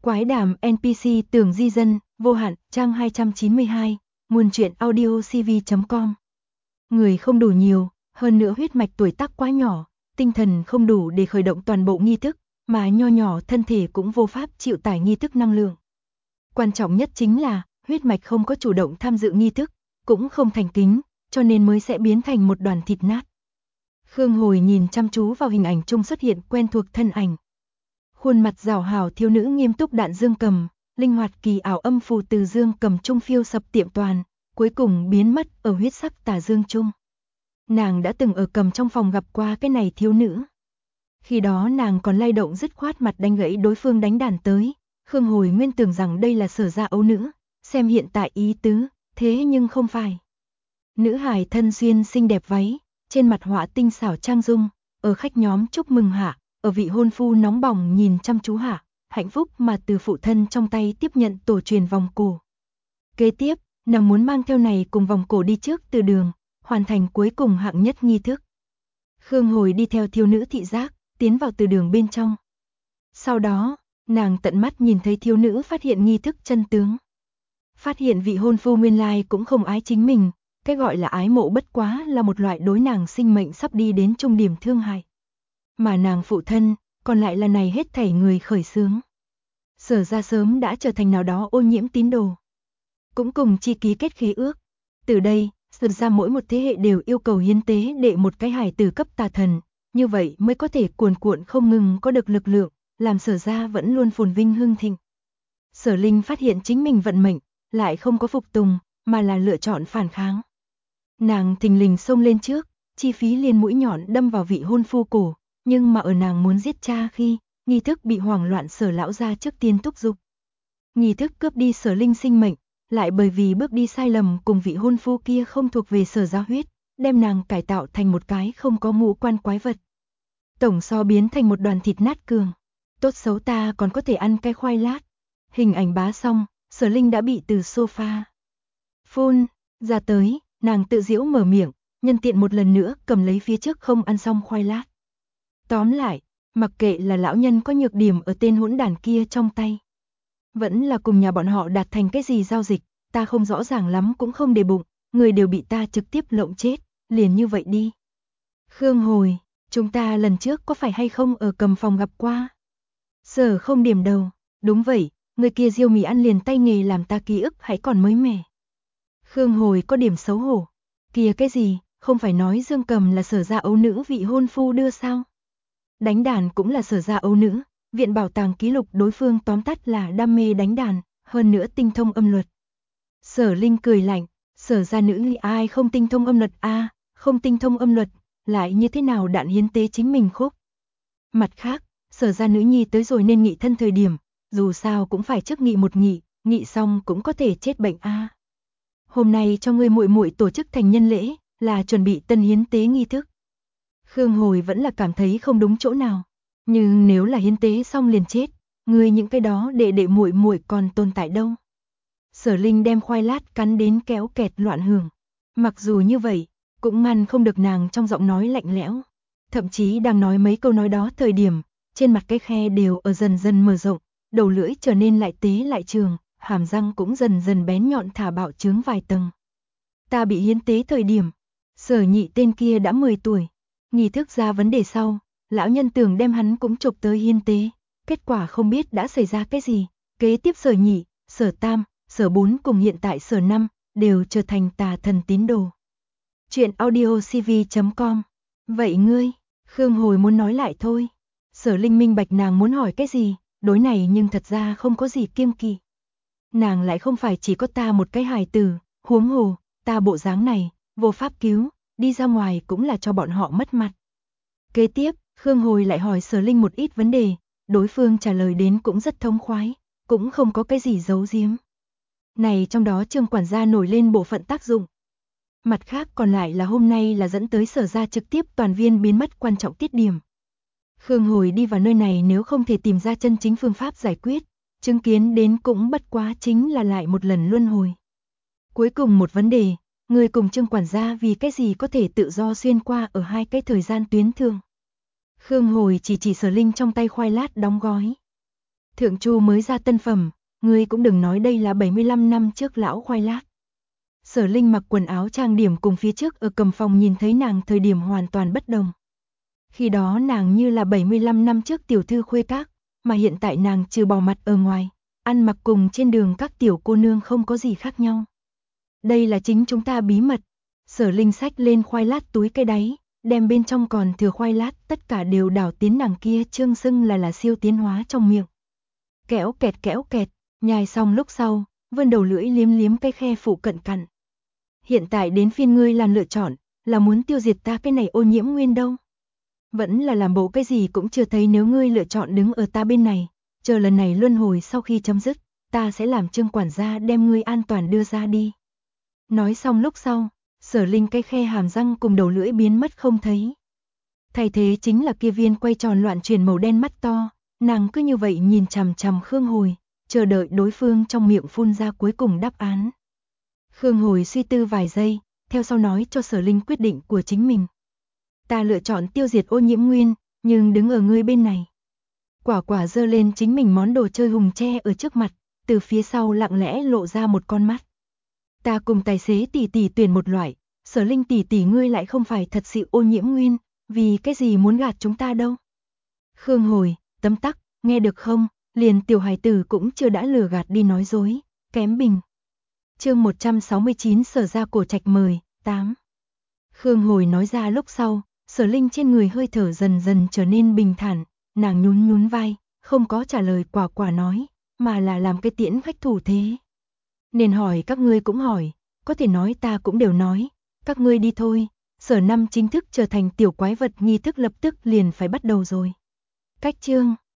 Quái đàm NPC Tường Di Dân, vô hạn, trang 292, nguồn truyện audio cv.com. Người không đủ nhiều, hơn nữa huyết mạch tuổi tác quá nhỏ, tinh thần không đủ để khởi động toàn bộ nghi thức, mà nho nhỏ thân thể cũng vô pháp chịu tải nghi thức năng lượng. Quan trọng nhất chính là, huyết mạch không có chủ động tham dự nghi thức, cũng không thành kính, cho nên mới sẽ biến thành một đoàn thịt nát. Khương Hồi nhìn chăm chú vào hình ảnh chung xuất hiện quen thuộc thân ảnh. Khuôn mặt rảo hảo thiếu nữ nghiêm túc đạn dương cầm, linh hoạt kỳ ảo âm phù từ dương cầm trung phiêu sập tiệm toàn, cuối cùng biến mất ở huyết sắc tà dương trung. Nàng đã từng ở cầm trong phòng gặp qua cái này thiếu nữ. Khi đó nàng còn lay động dứt khoát mặt đánh gãy đối phương đánh đàn tới, Khương Hồi nguyên tưởng rằng đây là Sở gia ấu nữ, xem hiện tại ý tứ, thế nhưng không phải. Nữ hài thân xuyên xinh đẹp váy, trên mặt họa tinh xảo trang dung, ở khách nhóm chúc mừng hạ, ở vị hôn phu nóng bỏng nhìn chăm chú hạ, hạnh phúc mà từ phụ thân trong tay tiếp nhận tổ truyền vòng cổ. Kế tiếp, nàng muốn mang theo này cùng vòng cổ đi trước từ đường, hoàn thành cuối cùng hạng nhất nghi thức. Khương Hồi đi theo thiếu nữ thị giác, tiến vào từ đường bên trong. Sau đó, nàng tận mắt nhìn thấy thiếu nữ phát hiện nghi thức chân tướng. Phát hiện vị hôn phu nguyên lai cũng không ái chính mình, cái gọi là ái mộ bất quá là một loại đối nàng sinh mệnh sắp đi đến trung điểm thương hại. Mà nàng phụ thân, còn lại là này hết thảy người khởi xướng. Sở ra sớm đã trở thành nào đó ô nhiễm tín đồ. Cũng cùng chi ký kết khế ước. Từ đây, Sở ra mỗi một thế hệ đều yêu cầu hiến tế để một cái hài tử cấp tà thần, như vậy mới có thể cuồn cuộn không ngừng có được lực lượng, làm Sở ra vẫn luôn phồn vinh hưng thịnh. Sở Linh phát hiện chính mình vận mệnh, lại không có phục tùng, mà là lựa chọn phản kháng. Nàng thình lình xông lên trước, chi phí liền mũi nhọn đâm vào vị hôn phu cổ, nhưng mà ở nàng muốn giết cha khi, nghi thức bị hoảng loạn Sở lão gia trước tiên thúc giục. Nghi thức cướp đi Sở Linh sinh mệnh, lại bởi vì bước đi sai lầm cùng vị hôn phu kia không thuộc về Sở gia huyết, đem nàng cải tạo thành một cái không có ngũ quan quái vật. Tổng so biến thành một đoàn thịt nát cường. Tốt xấu ta còn có thể ăn cái khoai lát. Hình ảnh bá xong, Sở Linh đã bị từ sofa phun ra tới, nàng tự giễu mở miệng, nhân tiện một lần nữa cầm lấy phía trước không ăn xong khoai lát. Tóm lại, mặc kệ là lão nhân có nhược điểm ở tên hỗn đản kia trong tay, vẫn là cùng nhà bọn họ đạt thành cái gì giao dịch, ta không rõ ràng lắm cũng không để bụng, người đều bị ta trực tiếp lộng chết, liền như vậy đi. Khương Hồi, chúng ta lần trước có phải hay không ở cầm phòng gặp qua? Sở không điểm đầu, đúng vậy, người kia riêu mì ăn liền tay nghề làm ta ký ức hãy còn mới mẻ. Khương Hồi có điểm xấu hổ, kìa cái gì, không phải nói dương cầm là Sở gia ấu nữ vị hôn phu đưa sao? Đánh đàn cũng là Sở gia ấu nữ, viện bảo tàng ký lục đối phương tóm tắt là đam mê đánh đàn, hơn nữa tinh thông âm luật. Sở Linh cười lạnh, Sở gia nữ ai không tinh thông âm luật a, không tinh thông âm luật, lại như thế nào đạn hiến tế chính mình khúc. Mặt khác, Sở gia nữ nhi tới rồi nên nghị thân thời điểm, dù sao cũng phải trước nghị một nghị xong cũng có thể chết bệnh a. Hôm nay cho ngươi muội muội tổ chức thành nhân lễ, là chuẩn bị tân hiến tế nghi thức. Khương Hồi vẫn là cảm thấy không đúng chỗ nào, nhưng nếu là hiến tế xong liền chết, ngươi những cái đó đệ muội muội còn tồn tại đâu. Sở Linh đem khoai lát cắn đến kéo kẹt loạn hưởng, mặc dù như vậy, cũng ngăn không được nàng trong giọng nói lạnh lẽo, thậm chí đang nói mấy câu nói đó thời điểm, trên mặt cái khe đều ở dần dần mở rộng, đầu lưỡi trở nên lại tế lại trường, hàm răng cũng dần dần bén nhọn thả bạo trướng vài tầng. Ta bị hiến tế thời điểm, Sở Nhị tên kia đã 10 tuổi, nghi thức ra vấn đề sau, lão nhân tưởng đem hắn cũng chụp tới hiến tế, kết quả không biết đã xảy ra cái gì, kế tiếp Sở Nhị, Sở Tam, Sở 4 cùng hiện tại Sở 5 đều trở thành tà thần tín đồ. Chuyện audio cv.com. Vậy ngươi, Khương Hồi muốn nói lại thôi. Sở Linh minh bạch nàng muốn hỏi cái gì, đối này nhưng thật ra không có gì kiêng kỵ. Nàng lại không phải chỉ có ta một cái hài tử, huống hồ, ta bộ dáng này, vô pháp cứu, đi ra ngoài cũng là cho bọn họ mất mặt. Kế tiếp, Khương Hồi lại hỏi Sở Linh một ít vấn đề, đối phương trả lời đến cũng rất thông khoái, cũng không có cái gì giấu giếm. Này trong đó Trương quản gia nổi lên bộ phận tác dụng. Mặt khác còn lại là hôm nay là dẫn tới Sở ra trực tiếp toàn viên biến mất quan trọng tiết điểm. Khương Hồi đi vào nơi này nếu không thể tìm ra chân chính phương pháp giải quyết, chứng kiến đến cũng bất quá chính là lại một lần luân hồi. Cuối cùng một vấn đề, người cùng Trương quản gia vì cái gì có thể tự do xuyên qua ở hai cái thời gian tuyến thường. Khương Hồi chỉ Sở Linh trong tay khoai lát đóng gói. Thượng Chu mới ra tân phẩm, ngươi cũng đừng nói đây là 75 năm trước lão khoai lát. Sở Linh mặc quần áo trang điểm cùng phía trước ở cầm phòng nhìn thấy nàng thời điểm hoàn toàn bất đồng. Khi đó nàng như là 75 năm trước tiểu thư khuê các, mà hiện tại nàng trừ bỏ mặt ở ngoài, ăn mặc cùng trên đường các tiểu cô nương không có gì khác nhau. Đây là chính chúng ta bí mật. Sở Linh xách lên khoai lát túi cái đáy, đem bên trong còn thừa khoai lát tất cả đều đảo tiến nàng kia trương xưng là siêu tiến hóa trong miệng. Kéo kẹt, nhai xong lúc sau, vươn đầu lưỡi liếm liếm cái khe phụ cận cặn. Hiện tại đến phiên ngươi làm lựa chọn, là muốn tiêu diệt ta cái này ô nhiễm nguyên đâu. Vẫn là làm bộ cái gì cũng chưa thấy, nếu ngươi lựa chọn đứng ở ta bên này, chờ lần này luân hồi sau khi chấm dứt, ta sẽ làm Trương quản gia đem ngươi an toàn đưa ra đi. Nói xong lúc sau, Sở Linh cái khe hàm răng cùng đầu lưỡi biến mất không thấy. Thay thế chính là kia viên quay tròn loạn chuyển màu đen mắt to, nàng cứ như vậy nhìn chằm chằm Khương Hồi, chờ đợi đối phương trong miệng phun ra cuối cùng đáp án. Khương Hồi suy tư vài giây, theo sau nói cho Sở Linh quyết định của chính mình. Ta lựa chọn tiêu diệt ô nhiễm nguyên, nhưng đứng ở ngươi bên này. Quả quả giơ lên chính mình món đồ chơi hùng tre ở trước mặt, từ phía sau lặng lẽ lộ ra một con mắt. Ta cùng tài xế tỷ tỷ tuyển một loại, Sở Linh tỷ tỷ ngươi lại không phải thật sự ô nhiễm nguyên, vì cái gì muốn gạt chúng ta đâu. Khương Hồi, tấm tắc, nghe được không, liền tiểu hài tử cũng chưa đã lừa gạt đi nói dối, kém bình. Chương 169 Sở ra cổ trạch mời, 8. Khương Hồi nói ra lúc sau, Sở Linh trên người hơi thở dần dần trở nên bình thản, nàng nhún nhún vai, không có trả lời quả quả nói, mà là làm cái tiễn khách thủ thế. Nên hỏi các ngươi cũng hỏi, có thể nói ta cũng đều nói, các ngươi đi thôi, Sở Năm chính thức trở thành tiểu quái vật nghi thức lập tức liền phải bắt đầu rồi. Cách chương